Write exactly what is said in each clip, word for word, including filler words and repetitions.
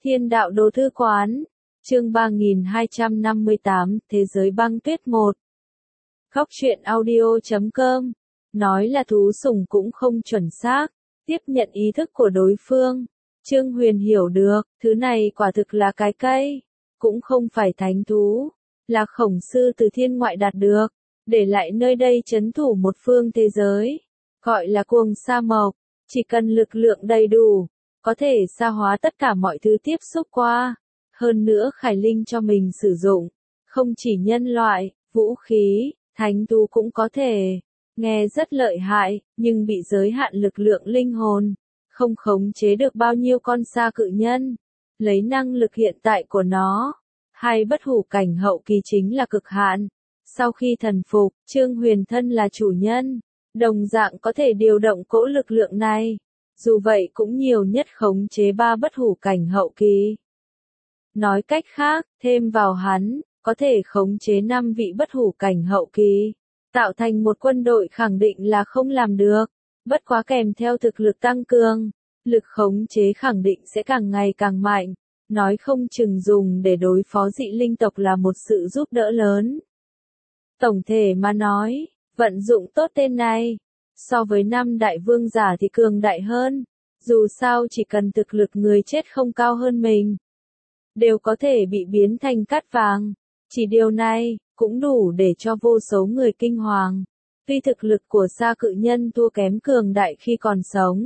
Thiên đạo đồ thư quán, chương ba nghìn hai trăm năm mươi tám, Thế giới băng tuyết một. Khóc chuyện audio chấm com, nói là thú sủng cũng không chuẩn xác, tiếp nhận ý thức của đối phương. Trương Huyền hiểu được, thứ này quả thực là cái cây, cũng không phải thánh thú, là khổng sư từ thiên ngoại đạt được, để lại nơi đây trấn thủ một phương thế giới, gọi là cuồng sa mộc, chỉ cần lực lượng đầy đủ, có thể sa hóa tất cả mọi thứ tiếp xúc qua, hơn nữa khải linh cho mình sử dụng, không chỉ nhân loại, vũ khí, thánh thú cũng có thể, nghe rất lợi hại, nhưng bị giới hạn lực lượng linh hồn, không khống chế được bao nhiêu con sa cự nhân, lấy năng lực hiện tại của nó, hay bất hủ cảnh hậu kỳ chính là cực hạn. Sau khi thần phục, Trương Huyền thân là chủ nhân, đồng dạng có thể điều động cỗ lực lượng này, dù vậy cũng nhiều nhất khống chế ba bất hủ cảnh hậu kỳ. Nói cách khác, thêm vào hắn, có thể khống chế năm vị bất hủ cảnh hậu kỳ, tạo thành một quân đội khẳng định là không làm được, bất quá kèm theo thực lực tăng cường, lực khống chế khẳng định sẽ càng ngày càng mạnh, nói không chừng dùng để đối phó dị linh tộc là một sự giúp đỡ lớn. Tổng thể mà nói, vận dụng tốt tên này, so với năm đại vương giả thì cường đại hơn, dù sao chỉ cần thực lực người chết không cao hơn mình, đều có thể bị biến thành cát vàng, chỉ điều này, cũng đủ để cho vô số người kinh hoàng, tuy thực lực của sa cự nhân thua kém cường đại khi còn sống,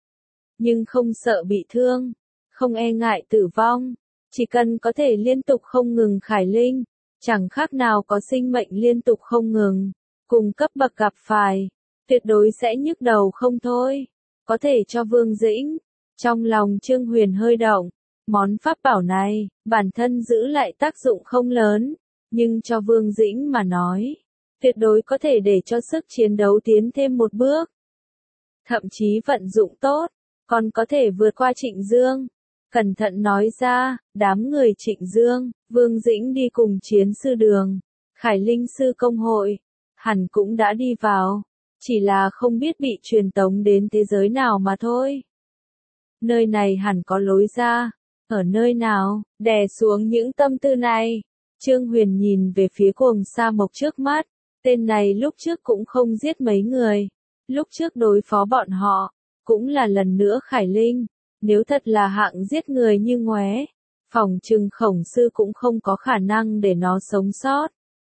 nhưng không sợ bị thương, không e ngại tử vong, chỉ cần có thể liên tục không ngừng khải linh, chẳng khác nào có sinh mệnh liên tục không ngừng, cùng cấp bậc gặp phải, tuyệt đối sẽ nhức đầu không thôi, có thể cho Vương Dĩnh. Trong lòng Trương Huyền hơi động, món pháp bảo này, bản thân giữ lại tác dụng không lớn, nhưng cho Vương Dĩnh mà nói, tuyệt đối có thể để cho sức chiến đấu tiến thêm một bước. Thậm chí vận dụng tốt, còn có thể vượt qua Trịnh Dương. Cẩn thận nói ra, đám người Trịnh Dương, Vương Dĩnh đi cùng chiến sư đường, Khải Linh sư công hội, hẳn cũng đã đi vào, chỉ là không biết bị truyền tống đến thế giới nào mà thôi. Nơi này hẳn có lối ra, ở nơi nào, đè xuống những tâm tư này. Trương Huyền nhìn về phía cuồng sa mộc trước mắt, tên này lúc trước cũng không giết mấy người, lúc trước đối phó bọn họ, cũng là lần nữa khải linh. Nếu thật là hạng giết người như ngoé, phòng trừng khổng sư cũng không có khả năng để nó sống sót.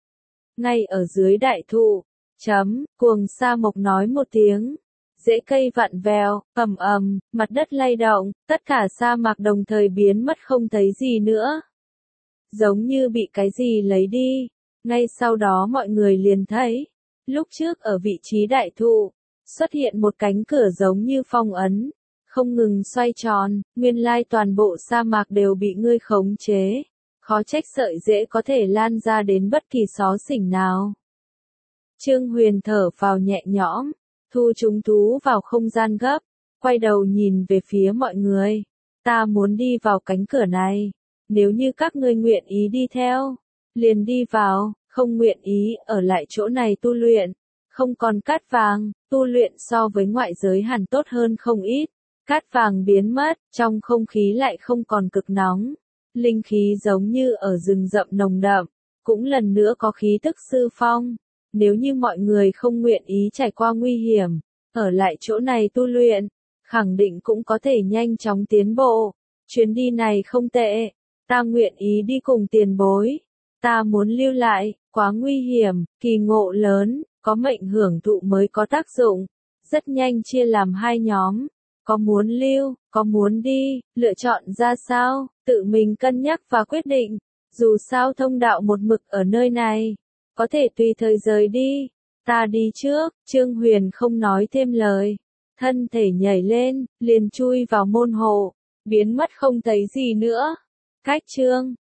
Ngay ở dưới đại thụ, chấm, cuồng sa mộc nói một tiếng, rễ cây vặn vẹo, ầm ầm, mặt đất lay động, tất cả sa mạc đồng thời biến mất không thấy gì nữa. Giống như bị cái gì lấy đi, ngay sau đó mọi người liền thấy, lúc trước ở vị trí đại thụ, xuất hiện một cánh cửa giống như phong ấn. Không ngừng xoay tròn, nguyên lai toàn bộ sa mạc đều bị ngươi khống chế, khó trách sợi rễ có thể lan ra đến bất kỳ xó xỉnh nào. Trương Huyền thở vào nhẹ nhõm, thu chúng thú vào không gian gấp, quay đầu nhìn về phía mọi người, ta muốn đi vào cánh cửa này, nếu như các ngươi nguyện ý đi theo, liền đi vào, không nguyện ý ở lại chỗ này tu luyện, không còn cát vàng, tu luyện so với ngoại giới hẳn tốt hơn không ít. Cát vàng biến mất, trong không khí lại không còn cực nóng. Linh khí giống như ở rừng rậm nồng đậm, cũng lần nữa có khí tức sư phong. Nếu như mọi người không nguyện ý trải qua nguy hiểm, ở lại chỗ này tu luyện, khẳng định cũng có thể nhanh chóng tiến bộ. Chuyến đi này không tệ, ta nguyện ý đi cùng tiền bối. Ta muốn lưu lại, quá nguy hiểm, kỳ ngộ lớn, có mệnh hưởng thụ mới có tác dụng. Rất nhanh chia làm hai nhóm. Có muốn lưu, có muốn đi, lựa chọn ra sao, tự mình cân nhắc và quyết định, dù sao thông đạo một mực ở nơi này, có thể tùy thời rời đi, ta đi trước, Trương Huyền không nói thêm lời, thân thể nhảy lên, liền chui vào môn hộ, biến mất không thấy gì nữa. Cách chương,